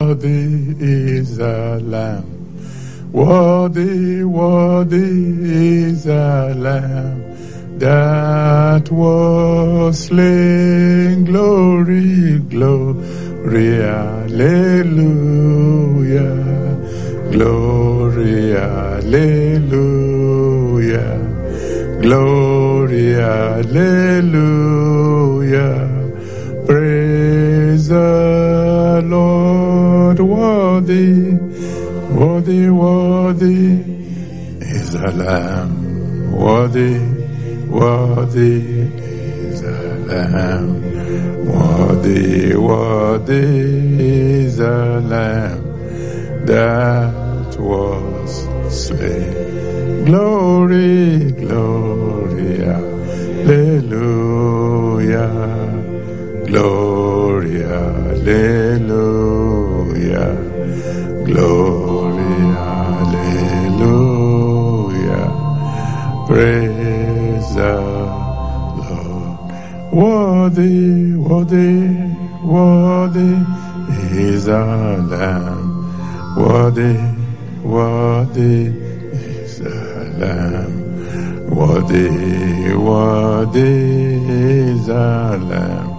worthy is the Lamb. Worthy, worthy is the Lamb that was slain. Glory, glory, hallelujah. Glory, hallelujah. Glory, hallelujah. Praise the Lord. Worthy, worthy, worthy is the Lamb. Worthy, worthy is the Lamb. Worthy, worthy is the Lamb that was slain. Glory, glory, hallelujah. Glory, hallelujah. Glory, hallelujah. Praise the Lord. Worthy, worthy, worthy is the Lamb. Worthy, worthy is the Lamb. Worthy, worthy is the Lamb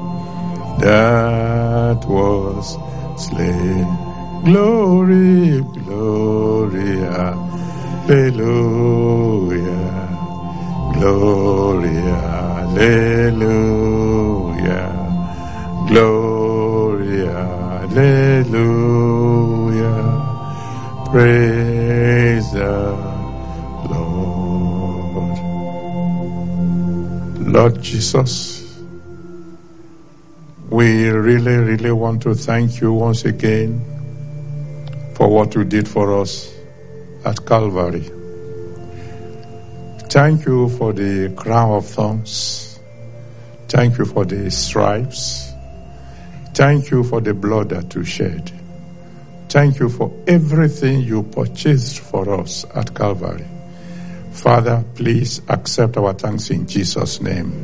that was slain. Glory, glory, hallelujah. Glory, hallelujah. Glory, hallelujah. Praise the Lord. Lord Jesus, we really, really want to thank you once again for what you did for us at Calvary. Thank you for the crown of thorns. Thank you for the stripes. Thank you for the blood that you shed. Thank you for everything you purchased for us at Calvary. Father, please accept our thanks in Jesus' name.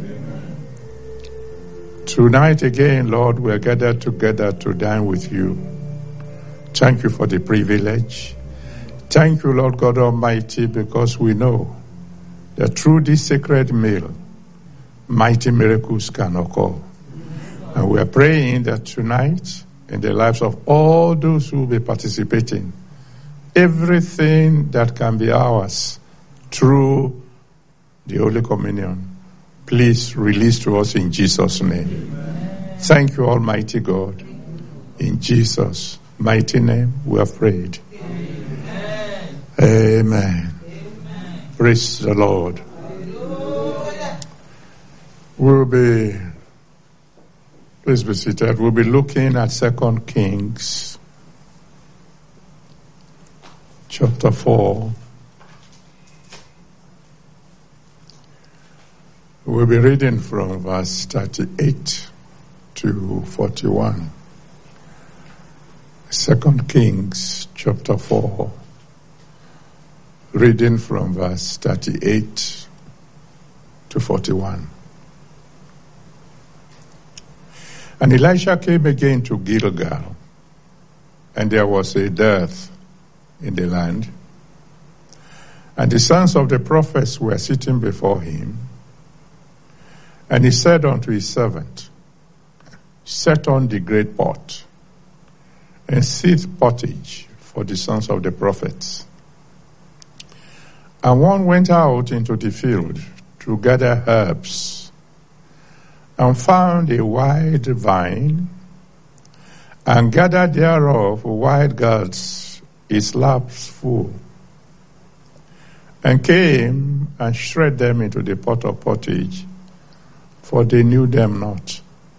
Tonight again, Lord, we're gathered together to dine with you. Thank you for the privilege. Thank you, Lord God Almighty, because we know that through this sacred meal, mighty miracles can occur. And we are praying that tonight, in the lives of all those who will be participating, everything that can be ours through the Holy Communion, please release to us in Jesus' name. Amen. Thank you, Almighty God. In Jesus' mighty name we have prayed. Amen. Amen. Amen. Praise the Lord. Please be seated. We'll be looking at 2 Kings chapter 4. We'll be reading from verse 38 to 41. 2 Kings chapter 4, reading from verse 38 to 41. And Elisha came again to Gilgal, and there was a dearth in the land. And the sons of the prophets were sitting before him. And he said unto his servant, set on the great pot, and seethe pottage for the sons of the prophets. And one went out into the field to gather herbs, and found a wide vine, and gathered thereof wide gourds, his laps full, and came and shred them into the pot of pottage, for they knew them not.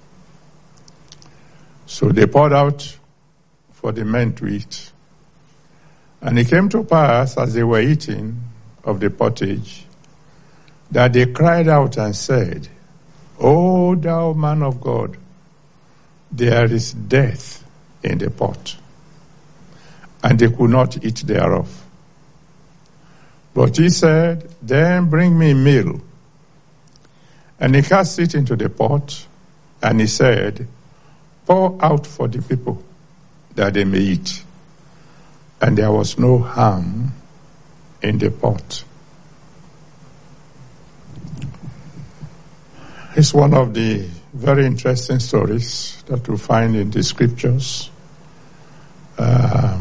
So they poured out for the men to eat. And it came to pass, as they were eating of the pottage, that they cried out and said, O thou man of God, there is death in the pot. And they could not eat thereof. But he said, then bring me meal. And he cast it into the pot, and he said, pour out for the people that they may eat. And there was no harm in the pot. It's one of the very interesting stories that we find in the scriptures that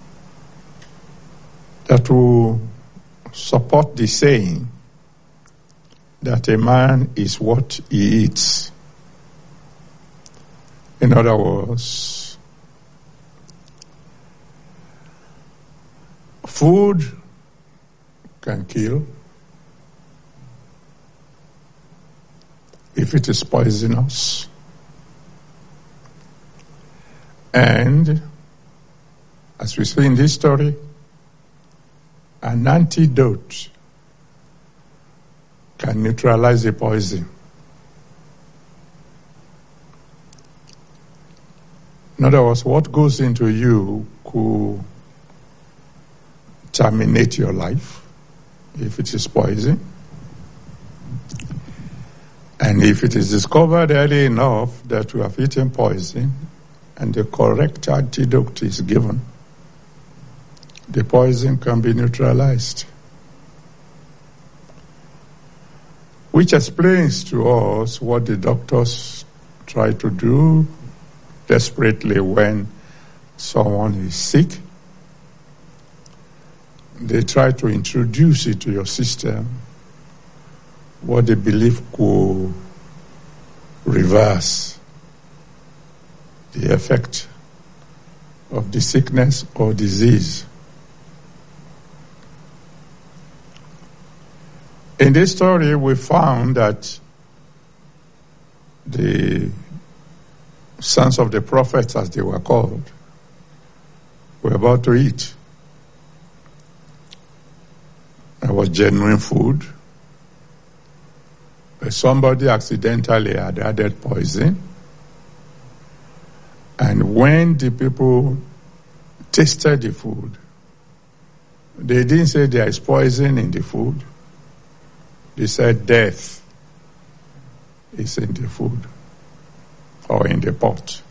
will support the saying that a man is what he eats. In other words, food can kill if it is poisonous. And, as we see in this story, an antidote can neutralize the poison. In other words, what goes into you could terminate your life if it is poison. And if it is discovered early enough that you have eaten poison and the correct antidote is given, the poison can be neutralized. Which explains to us what the doctors try to do desperately when someone is sick. They try to introduce it to your system, what they believe could reverse the effect of the sickness or disease. In this story, we found that the sons of the prophets, as they were called, were about to eat. It was genuine food. But somebody accidentally had added poison. And when the people tasted the food, they didn't say there is poison in the food. They said death is in the food or in the pot.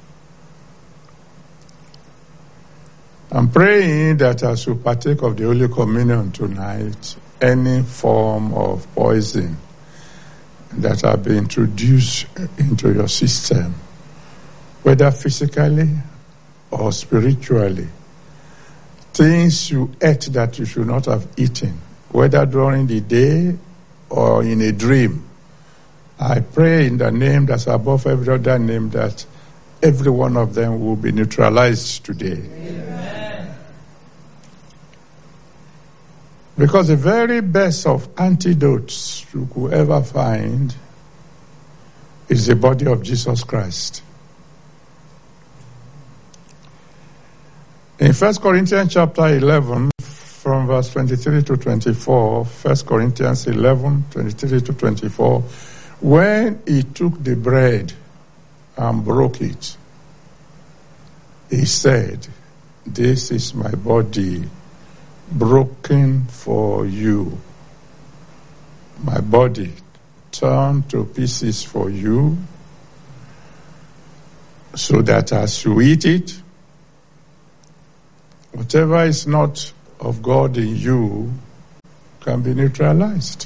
I'm praying that as you partake of the Holy Communion tonight, any form of poison that have been introduced into your system, whether physically or spiritually, things you ate that you should not have eaten, whether during the day or in a dream, I pray in the name that's above every other name that every one of them will be neutralized today. Amen. Because the very best of antidotes you could ever find is the body of Jesus Christ. In 1 Corinthians chapter 11, from verse 23 to 24, 1 Corinthians 11, 23 to 24, when he took the bread and broke it, he said, "This is my body broken for you. My body turned to pieces for you, so that as you eat it, whatever is not of God in you can be neutralized."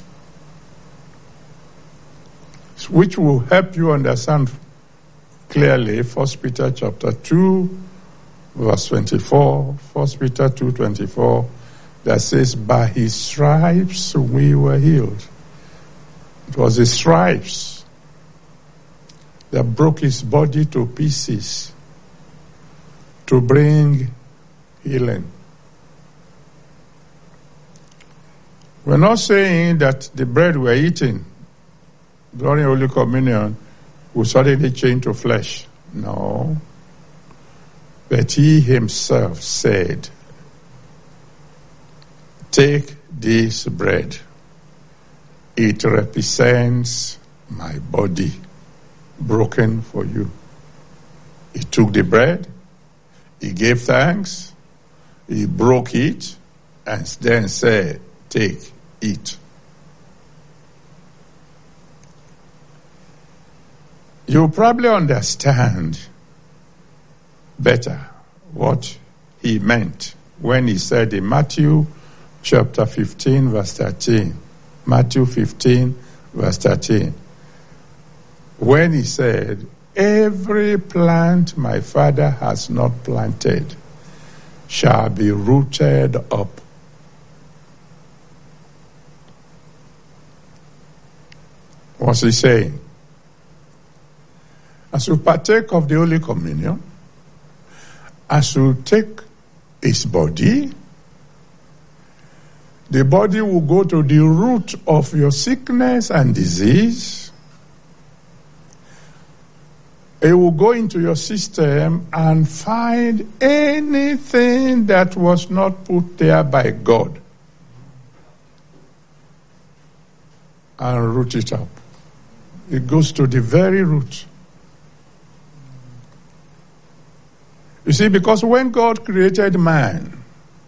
Which will help you understand clearly 1 Peter chapter 2, verse 24, 1 Peter 2:24, that says, "By his stripes we were healed." It was the stripes that broke his body to pieces to bring healing. We're not saying that the bread we're eating during Holy Communion will suddenly change to flesh. No. But he himself said, "Take this bread. It represents my body broken for you." He took the bread, he gave thanks, he broke it, and then said, "Take, eat." You probably understand better what he meant when he said in Matthew chapter 15, verse 13. Matthew 15, verse 13. When he said, every plant my Father has not planted shall be rooted up. What's he saying? As you partake of the Holy Communion, as you take his body, the body will go to the root of your sickness and disease. It will go into your system and find anything that was not put there by God and root it up. It goes to the very root. You see, because when God created man,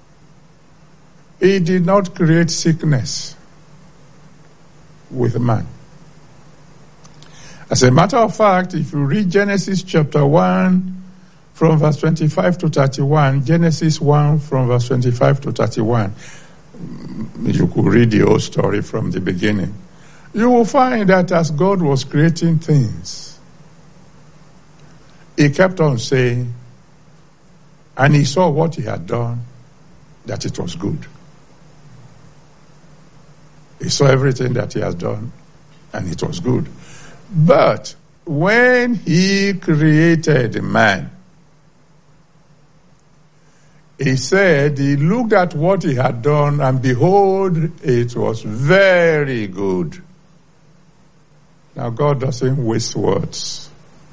he did not create sickness with man. As a matter of fact, if you read Genesis chapter 1 from verse 25 to 31, Genesis 1 from verse 25 to 31, you could read the whole story from the beginning. You will find that as God was creating things, he kept on saying, and he saw what he had done, that it was good. He saw everything that he has done, and it was good. But when he created man, he said he looked at what he had done, and behold, it was very good. Now, God doesn't waste words.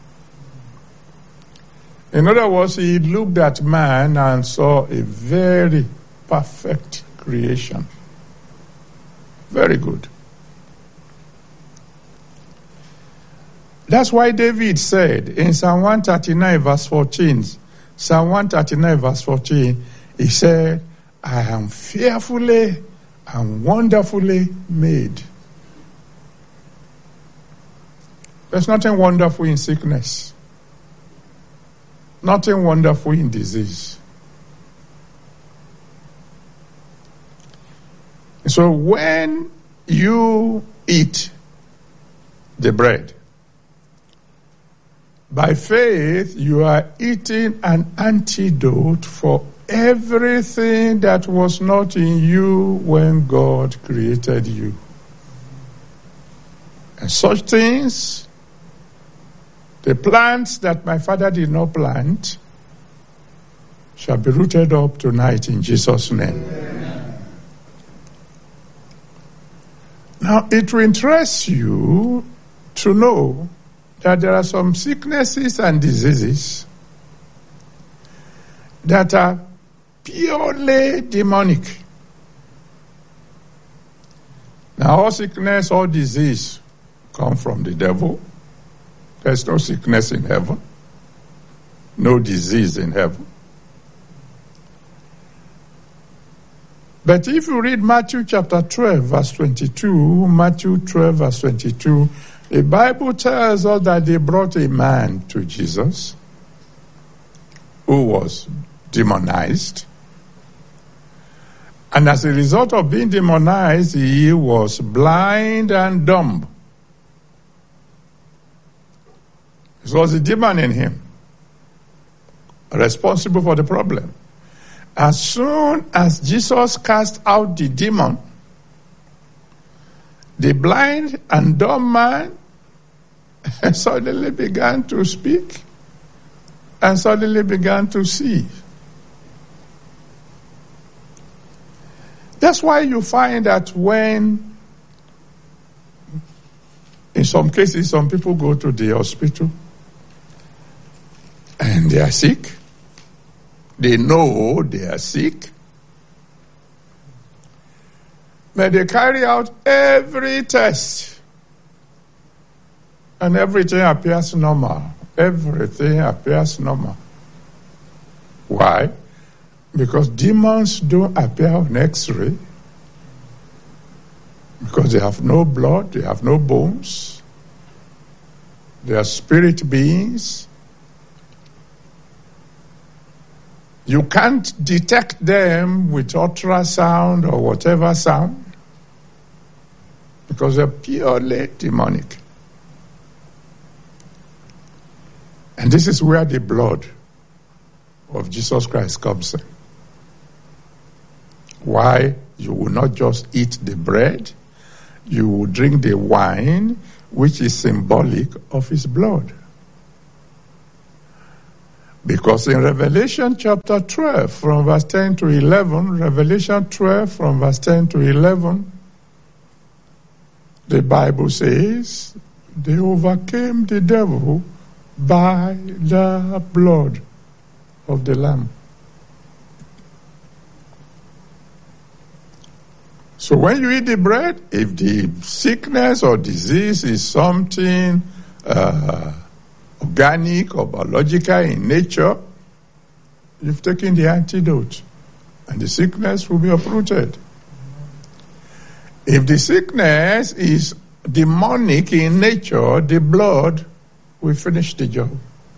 In other words, he looked at man and saw a very perfect creation. Very good. That's why David said in Psalm 139 verse 14, Psalm 139 verse 14, he said, I am fearfully and wonderfully made. There's nothing wonderful in sickness. Nothing wonderful in disease. So when you eat the bread, by faith you are eating an antidote for everything that was not in you when God created you. And such things, the plants that my Father did not plant, shall be rooted up tonight in Jesus' name. Amen. Now, it will interest you to know that there are some sicknesses and diseases that are purely demonic. Now, all sickness, all disease come from the devil. There's no sickness in heaven, no disease in heaven. But if you read Matthew chapter 12, verse 22, Matthew 12, verse 22, the Bible tells us that they brought a man to Jesus who was demonized. And as a result of being demonized, he was blind and dumb. It was a demon in him, responsible for the problem. As soon as Jesus cast out the demon, the blind and dumb man suddenly began to speak and suddenly began to see. That's why you find that when, in some cases, some people go to the hospital and they are sick. They know they are sick. But they carry out every test. And everything appears normal. Everything appears normal. Why? Because demons don't appear on X-ray. Because they have no blood, they have no bones. They are spirit beings. You can't detect them with ultrasound or whatever sound because they're purely demonic. And this is where the blood of Jesus Christ comes in. Why you will not just eat the bread, you will drink the wine, which is symbolic of his blood. Because in Revelation chapter 12, from verse 10 to 11, Revelation 12 from verse 10 to 11, the Bible says, they overcame the devil by the blood of the Lamb. So when you eat the bread, if the sickness or disease is something organic or biological in nature, you've taken the antidote and the sickness will be uprooted. If the sickness is demonic in nature, the blood will finish the job.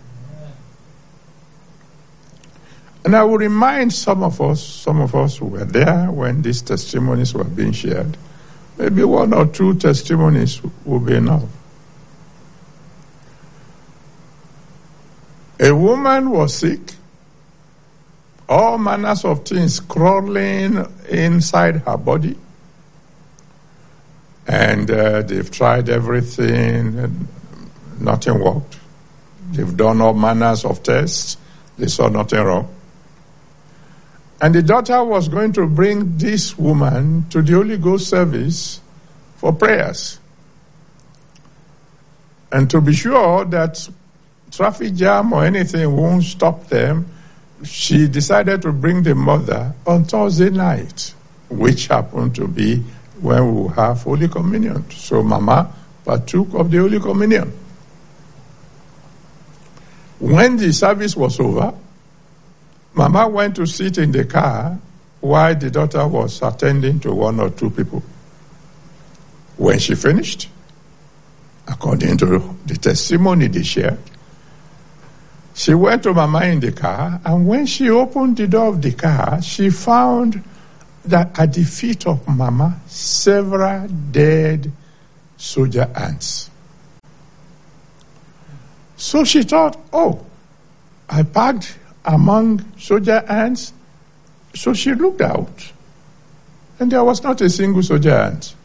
And I will remind some of us who were there when these testimonies were being shared, maybe one or two testimonies will be enough. A woman was sick, all manners of things crawling inside her body. And they've tried everything, and nothing worked. They've done all manners of tests, they saw nothing wrong. And the daughter was going to bring this woman to the Holy Ghost service for prayers. And to be sure that traffic jam or anything won't stop them, she decided to bring the mother on Thursday night, which happened to be when we will have Holy Communion. So Mama partook of the Holy Communion. When the service was over, Mama went to sit in the car while the daughter was attending to one or two people. When she finished, according to the testimony they shared, she went to Mama in the car, and when she opened the door of the car, she found that at the feet of Mama, several dead soldier ants. So she thought, I parked among soldier ants. So she looked out, and there was not a single soldier ant.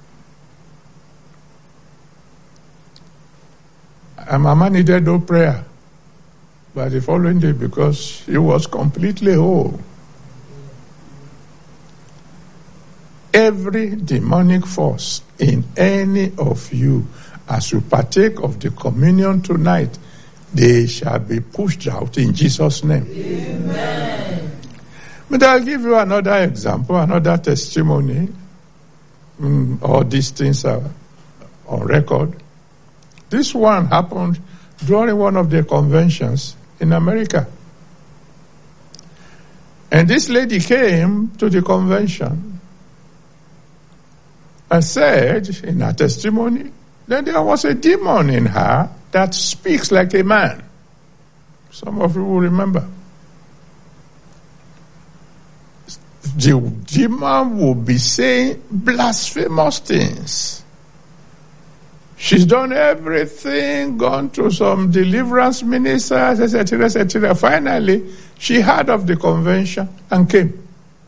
And Mama needed no prayer by the following day because she was completely whole. Every demonic force in any of you, as you partake of the communion tonight, they shall be pushed out in Jesus' name. Amen. But I'll give you another example, another testimony. All these things are on record. This one happened during one of the conventions in America. And this lady came to the convention and said in her testimony that there was a demon in her that speaks like a man. Some of you will remember. The demon will be saying blasphemous things. She's done everything, gone to some deliverance ministers, etc., etc. Finally, she heard of the convention and came.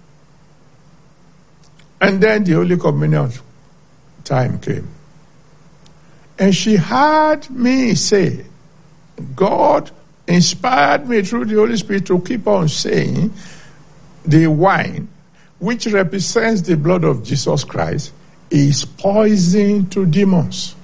And then the Holy Communion time came. And she heard me say, God inspired me through the Holy Spirit to keep on saying, the wine, which represents the blood of Jesus Christ, is poison to demons.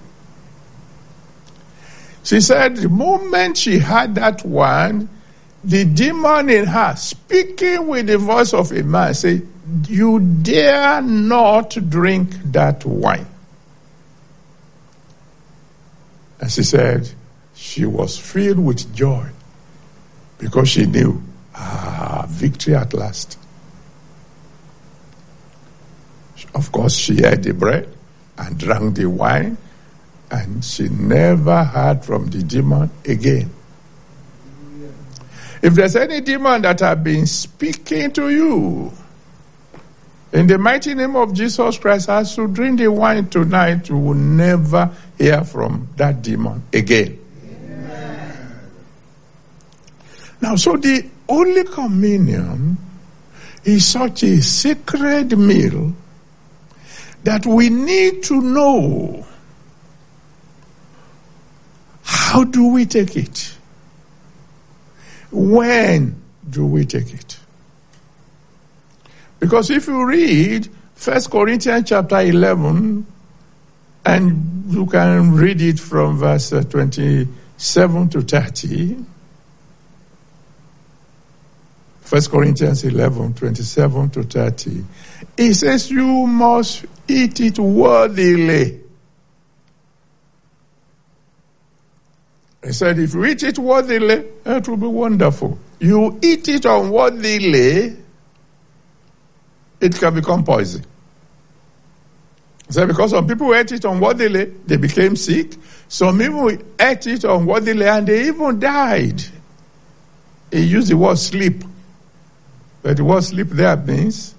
She said the moment she heard that wine, the demon in her, speaking with the voice of a man, said, you dare not drink that wine. And she said she was filled with joy because she knew, victory at last. Of course, she ate the bread and drank the wine, and she never heard from the demon again. If there's any demon that have been speaking to you, in the mighty name of Jesus Christ, as you drink the wine tonight, you will never hear from that demon again. Amen. Now, so the Holy Communion is such a sacred meal that we need to know, how do we take it? When do we take it? Because if you read 1 Corinthians chapter 11, and you can read it from verse 27 to 30, 1 Corinthians 11, 27 to 30, it says you must eat it worthily. He said, if you eat it worthily, it will be wonderful. You eat it unworthily, it can become poison. He said, because some people ate it unworthily, they became sick. Some people ate it unworthily and they even died. He used the word sleep. But the word sleep there means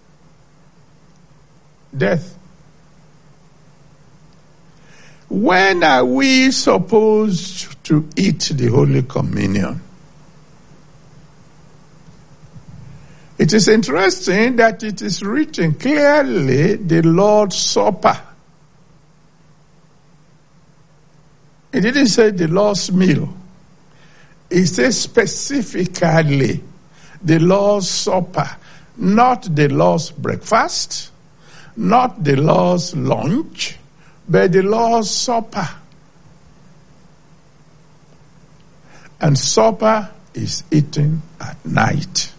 death. When are we supposed to eat the Holy Communion? It is interesting that it is written clearly, the Lord's Supper. It didn't say the Lord's meal. It says specifically the Lord's Supper, not the Lord's breakfast, not the Lord's lunch, but the Lord's Supper. And supper is eaten at night.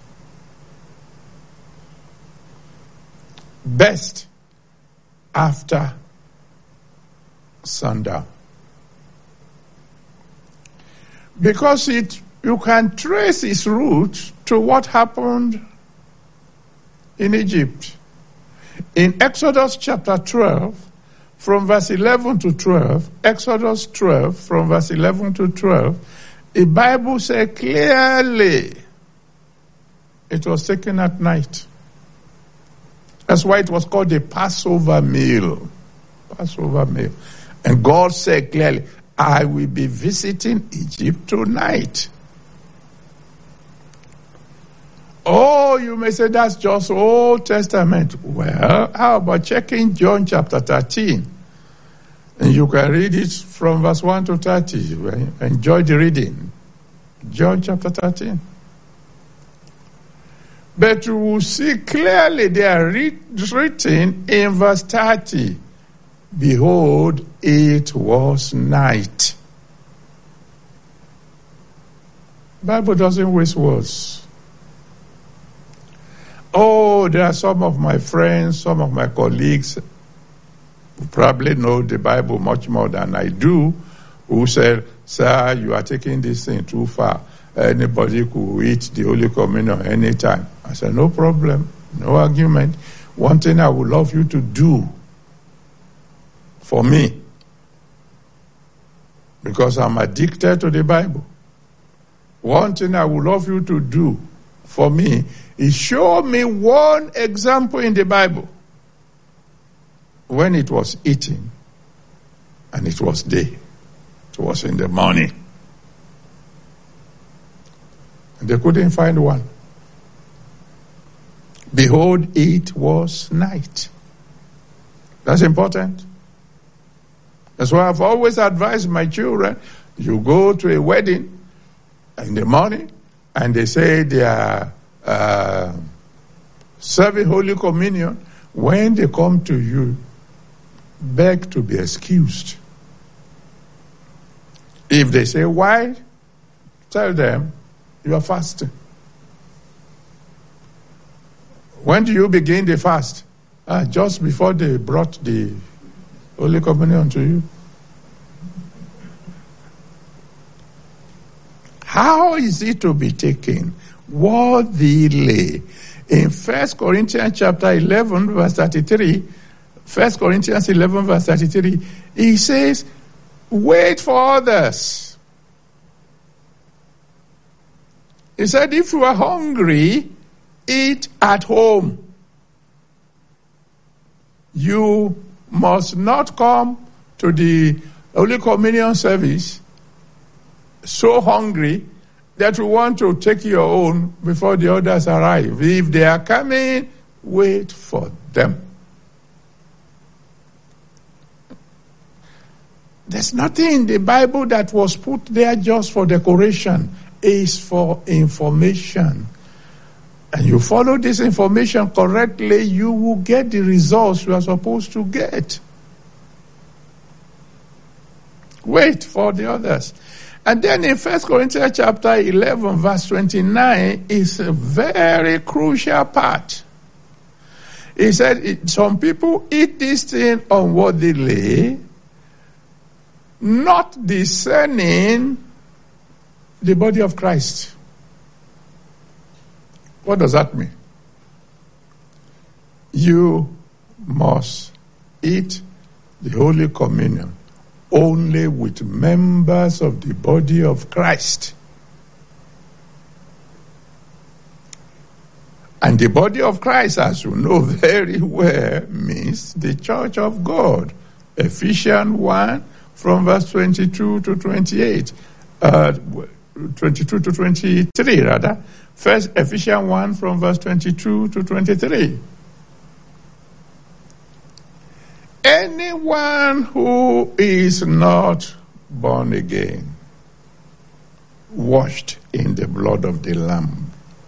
Best after sundown. Because you can trace its root to what happened in Egypt. In Exodus chapter 12, from verse 11 to 12, Exodus 12, from verse 11 to 12, the Bible says clearly it was taken at night. That's why it was called the Passover meal. Passover meal. And God said clearly, I will be visiting Egypt tonight. Oh, you may say that's just Old Testament. Well, how about checking John chapter 13? And you can read it from verse 1 to 30. Enjoy the reading. John chapter 13. But you will see clearly they are written in verse 30. Behold, it was night. Bible doesn't waste words. Oh, there are some of my friends, some of my colleagues who probably know the Bible much more than I do, who said, sir, you are taking this thing too far. Anybody could eat the Holy Communion anytime. I said, no problem, no argument. One thing I would love you to do for me, because I'm addicted to the Bible. One thing I would love you to do for me is show me one example in the Bible when it was eating and it was day. It was in the morning. And they couldn't find one. Behold, it was night. That's important. That's why I've always advised my children, you go to a wedding in the morning and they say they are serving Holy Communion. When they come to you, beg to be excused. If they say, why? Tell them, you are fasting. When do you begin the fast? Just before they brought the Holy Communion to you. How is it to be taken? Worthily. In 1 Corinthians chapter 11, verse 33, 1 Corinthians 11, verse 33, he says, wait for others. He said, if you are hungry, eat at home. You must not come to the Holy Communion service so hungry that you want to take your own before the others arrive. If they are coming, wait for them. There's nothing in the Bible that was put there just for decoration. It's for information. And you follow this information correctly, you will get the results you are supposed to get. Wait for the others. And then in 1 Corinthians chapter 11, verse 29, is a very crucial part. He said, some people eat this thing unworthily, not discerning the body of Christ. What does that mean? You must eat the Holy Communion only with members of the body of Christ. And the body of Christ, as you know very well, means the church of God. Ephesians 1 from verse 22 to 28. 22 to 23, rather. First, Ephesians 1 from verse 22 to 23. Anyone who is not born again, washed in the blood of the Lamb,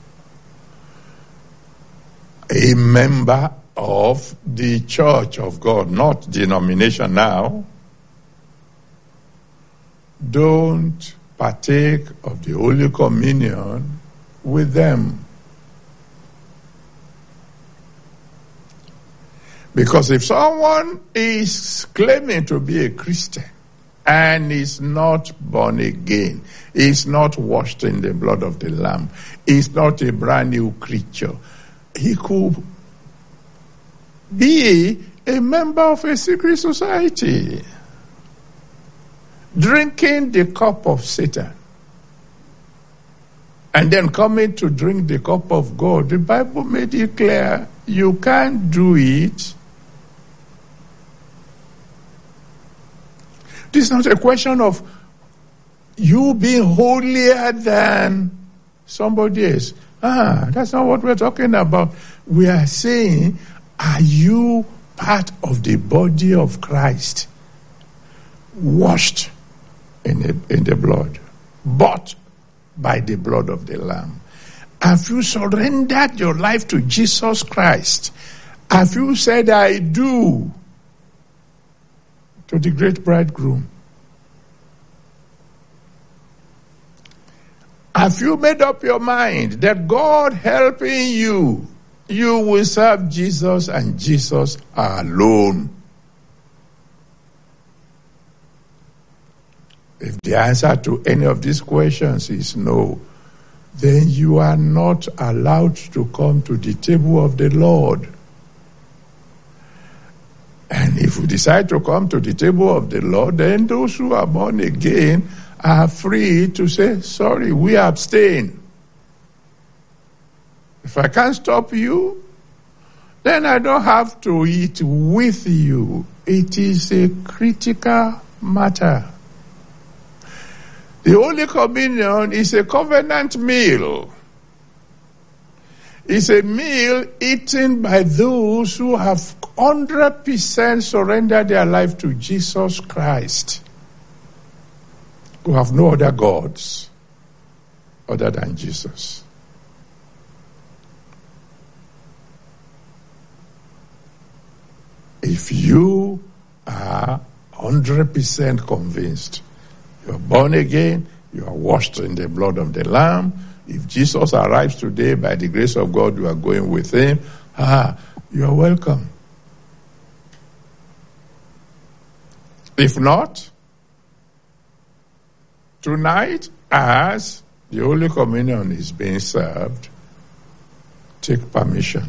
a member of the church of God, not denomination now, don't partake of the Holy Communion with them. Because if someone is claiming to be a Christian and is not born again, is not washed in the blood of the Lamb, is not a brand new creature, he could be a member of a secret society, drinking the cup of Satan, and then coming to drink the cup of God. The Bible made it clear you can't do it. This is not a question of you being holier than somebody else. That's not what we're talking about. We are saying, are you part of the body of Christ? Washed in the blood, bought by the blood of the Lamb. Have you surrendered your life to Jesus Christ? Have you said, I do, to the great bridegroom? Have you made up your mind that God helping you, you will serve Jesus and Jesus alone? If the answer to any of these questions is no, then you are not allowed to come to the table of the Lord. And if you decide to come to the table of the Lord, then those who are born again are free to say, sorry, we abstain. If I can't stop you, then I don't have to eat with you. It is a critical matter. The Holy Communion is a covenant meal. It's a meal eaten by those who have 100% surrendered their life to Jesus Christ, who have no other gods other than Jesus. If you are 100% convinced you are born again, you are washed in the blood of the Lamb, if Jesus arrives today, by the grace of God, you are going with him, you are welcome. If not, tonight, as the Holy Communion is being served, take permission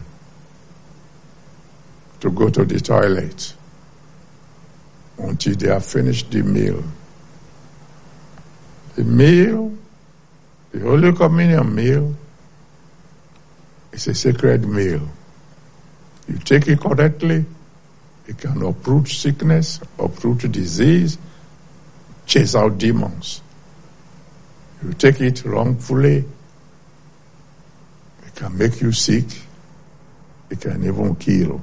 to go to the toilet until they have finished the meal. The The Holy Communion meal is a sacred meal. You take it correctly, it can uproot sickness, uproot disease, chase out demons. You take it wrongfully, it can make you sick, it can even kill.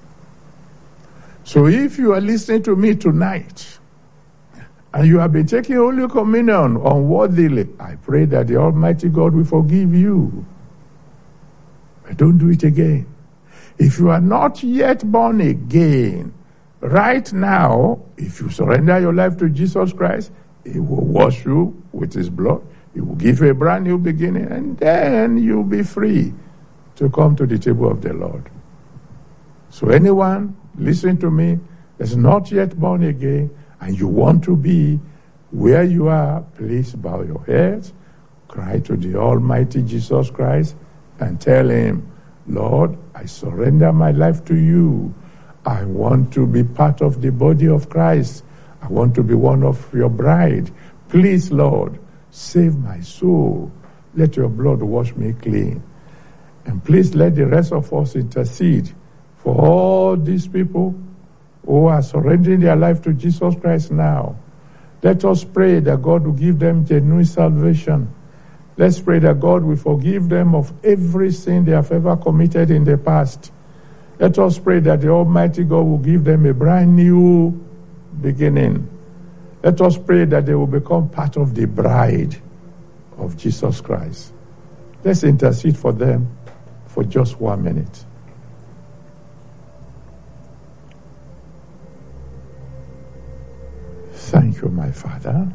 So if you are listening to me tonight, and you have been taking Holy Communion unworthily, I pray that the Almighty God will forgive you. But don't do it again. If you are not yet born again, right now, if you surrender your life to Jesus Christ, He will wash you with His blood. He will give you a brand new beginning, and then you'll be free to come to the table of the Lord. So anyone listening to me that's not yet born again, and you want to be where you are, please bow your heads, cry to the Almighty Jesus Christ, and tell Him, Lord, I surrender my life to you. I want to be part of the body of Christ. I want to be one of your bride. Please, Lord, save my soul. Let your blood wash me clean. And please let the rest of us intercede for all these people who are surrendering their life to Jesus Christ now. Let us pray that God will give them genuine salvation. Let's pray that God will forgive them of every sin they have ever committed in the past. Let us pray that the Almighty God will give them a brand new beginning. Let us pray that they will become part of the bride of Jesus Christ. Let's intercede for them for just 1 minute. Thank you, my Father.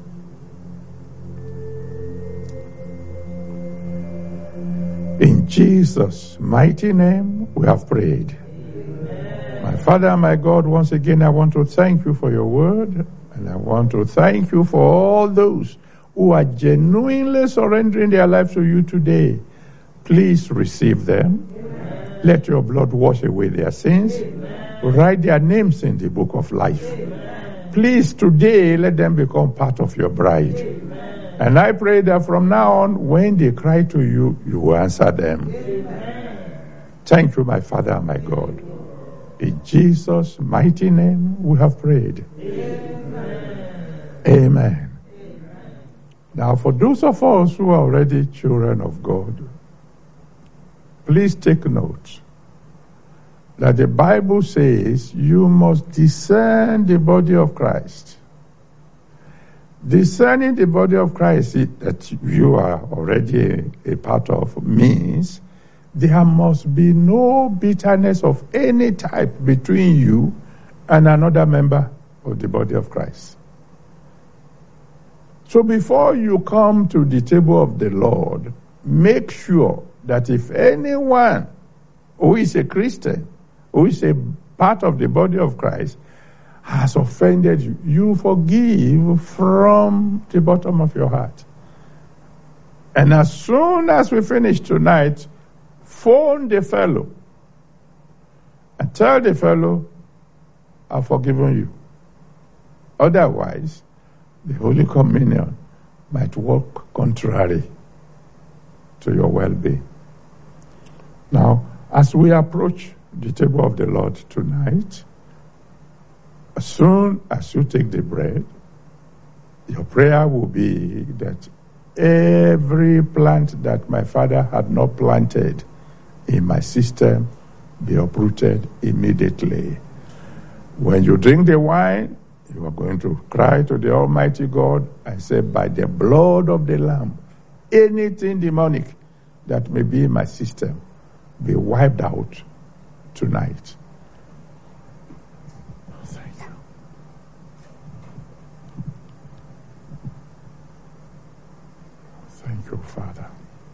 In Jesus' mighty name, we have prayed. Amen. My Father and my God, once again, I want to thank you for your word, and I want to thank you for all those who are genuinely surrendering their lives to you today. Please receive them. Amen. Let your blood wash away their sins. Amen. Write their names in the book of life. Amen. Please, today, let them become part of your bride. Amen. And I pray that from now on, when they cry to you, you will answer them. Amen. Thank you, my Father and my God. In Jesus' mighty name, we have prayed. Amen. Amen. Amen. Now, for those of us who are already children of God, please take note that the Bible says you must discern the body of Christ. Discerning the body of Christ that you are already a part of means there must be no bitterness of any type between you and another member of the body of Christ. So before you come to the table of the Lord, make sure that if anyone who is a Christian, who is a part of the body of Christ, has offended you, you forgive from the bottom of your heart. And as soon as we finish tonight, phone the fellow and tell the fellow, I've forgiven you. Otherwise, the Holy Communion might work contrary to your well-being. Now, as we approach the table of the Lord tonight, as soon as you take the bread, your prayer will be that every plant that my father had not planted in my system be uprooted immediately. When you drink the wine, you are going to cry to the Almighty God and say, by the blood of the Lamb, anything demonic that may be in my system be wiped out tonight. Thank you. Thank you, Father.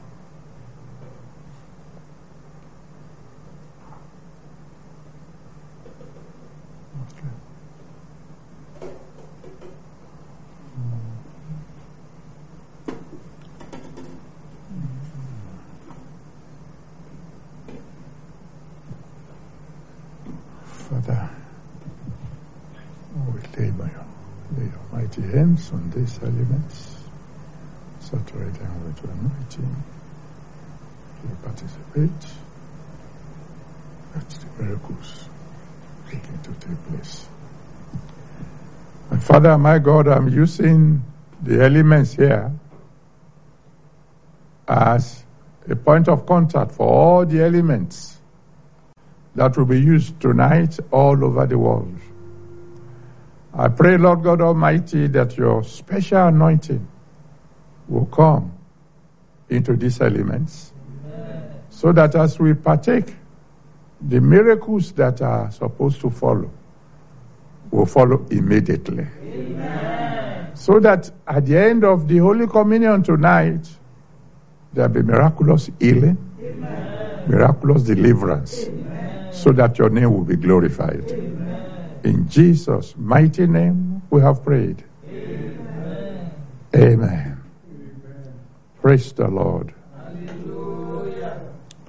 Father, we lay your mighty hands on these elements. Saturate them with your anointing to participate. Let the miracles begin to take place. And Father, my God, I'm using the elements here as a point of contact for all the elements that will be used tonight all over the world. I pray, Lord God Almighty, that your special anointing will come into these elements. Amen. So that as we partake, the miracles that are supposed to follow will follow immediately. Amen. So that at the end of the Holy Communion tonight, there will be miraculous healing, amen, miraculous deliverance, amen, so that your name will be glorified. Amen. In Jesus' mighty name, we have prayed. Amen. Amen. Amen. Praise the Lord. Hallelujah.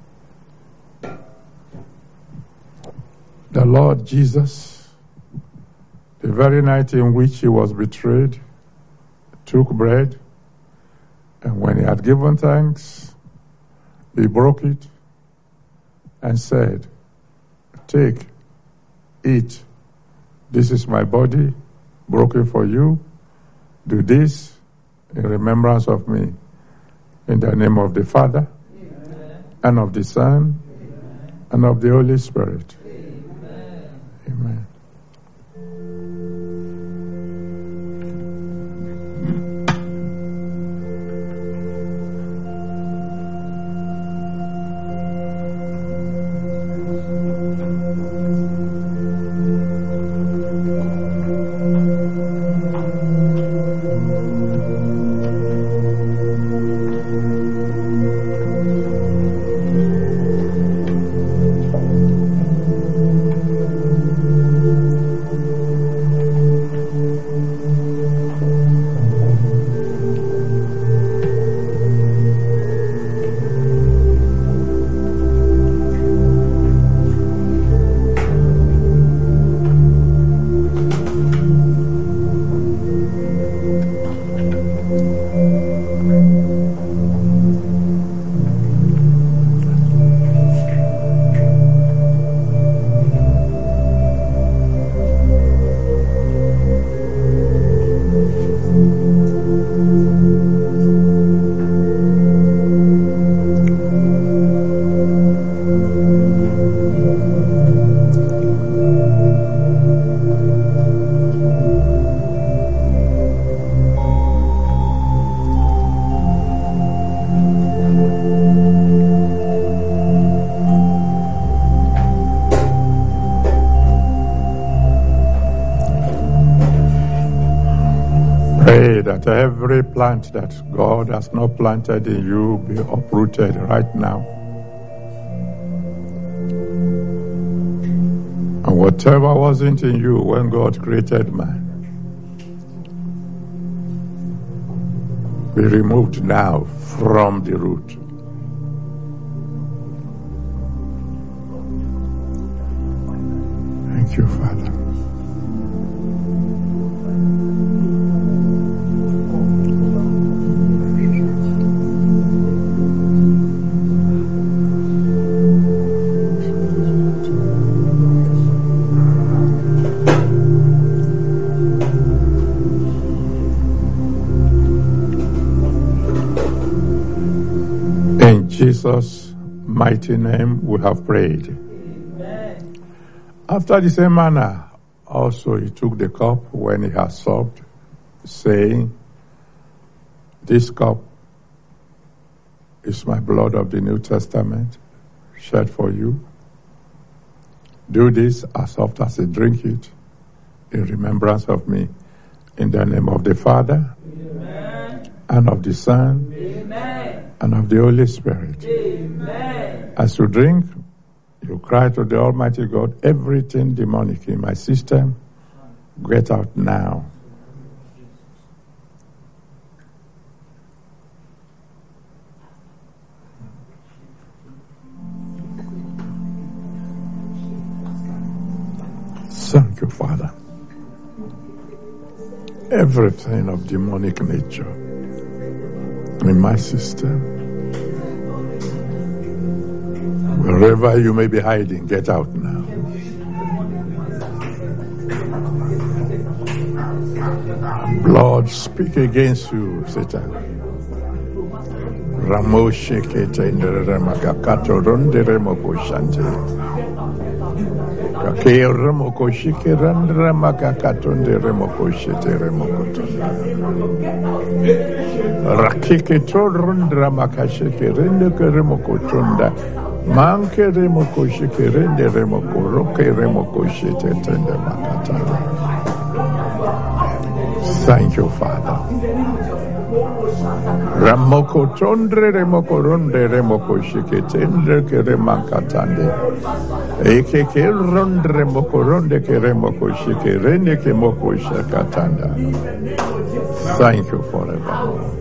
The Lord Jesus, the very night in which he was betrayed, took bread, and when he had given thanks, he broke it and said, "Take, eat. This is my body, broken for you. Do this in remembrance of me." In the name of the Father, amen, and of the Son, amen, and of the Holy Spirit. Amen. Amen. That every plant that God has not planted in you be uprooted right now. And whatever wasn't in you when God created man, be removed now from the root. Thank you, Father. In Jesus' mighty name we have prayed. Amen. After the same manner, also he took the cup when he had supped, saying, "This cup is my blood of the New Testament, shed for you. Do this as oft as you drink it, in remembrance of me. In the name of the Father, amen, and of the Son, amen, and of the Holy Spirit." Amen. As you drink, you cry to the Almighty God, "Everything demonic in my system, get out now." Thank you, Father. Everything of demonic nature in my system. Wherever you may be hiding, get out now. Lord, speak against you, Satan. Ramo shekete ndere makakato rondere moko shante. Kake remoko shike randere makakato ndere moko shete remoko tonda. Rakike to rondere makashike rendeke remoko tonda. Manke remoko shike rende remoko roke remoko shete tende makatanda. Thank you, Father. Ramoko tondre remoko ronde remoko shiketendre ke remakatande. Eke ke ronde remoko ronde ke remoko shikerende ke moko shakatanda. Thank you forever.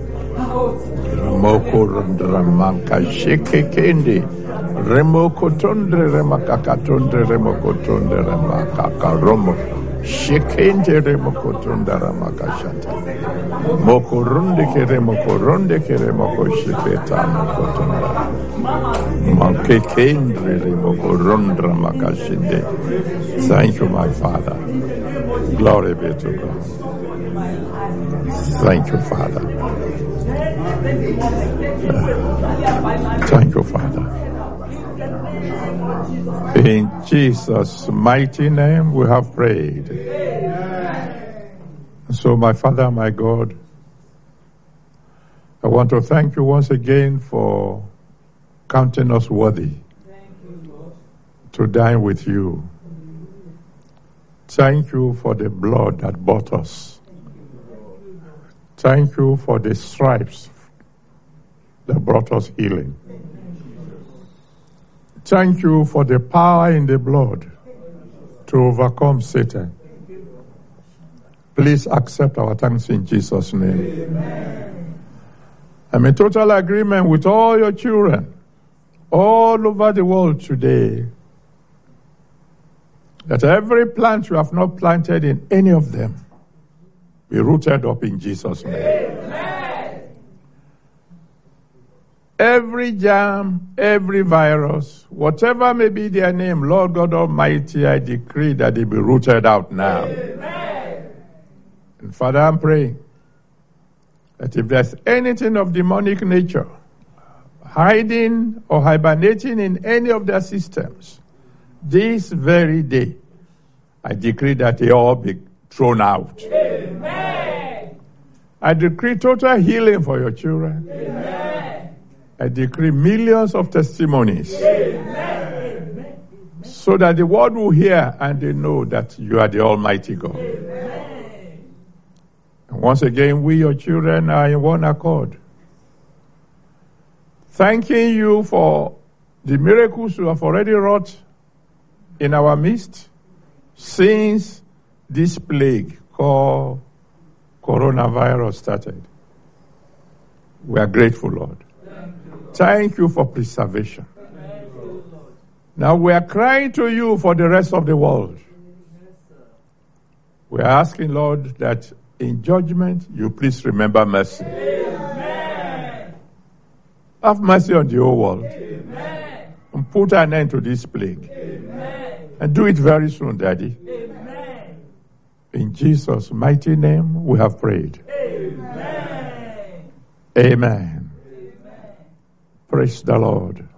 Ramoko ronde ramanka shikekende. Remoko tondre remakakatondre remoko tondre remakaka romo. Shekente remoko tondre ramakashata. Mokoronde kere mokoronde kere moko shiketa mokotonda. Makekendre mokorondra makashinde. Thank you, my Father. Glory be to God. Thank you, Father. Thank you, Father. In Jesus' mighty name we have prayed. So, my Father, my God, I want to thank you once again for counting us worthy to dine with you. Thank you for the blood that bought us. Thank you for the stripes that brought us healing. Thank you for the power in the blood to overcome Satan. Please accept our thanks in Jesus' name. Amen. I'm in total agreement with all your children all over the world today that every plant you have not planted in any of them be rooted up in Jesus' name. Amen. Every germ, every virus, whatever may be their name, Lord God Almighty, I decree that they be rooted out now. Amen. And Father, I'm praying that if there's anything of demonic nature hiding or hibernating in any of their systems, this very day, I decree that they all be thrown out. Amen. I decree total healing for your children. Amen. I decree millions of testimonies. Amen. So that the world will hear and they know that you are the Almighty God. Amen. And once again, we, your children, are in one accord, thanking you for the miracles you have already wrought in our midst since this plague called coronavirus started. We are grateful, Lord. Thank you for preservation. Now we are crying to you for the rest of the world. We are asking, Lord, that in judgment, you please remember mercy. Amen. Have mercy on the whole world. Amen. And put an end to this plague. Amen. And do it very soon, Daddy. Amen. In Jesus' mighty name, we have prayed. Amen. Amen. Amen. Praise the Lord.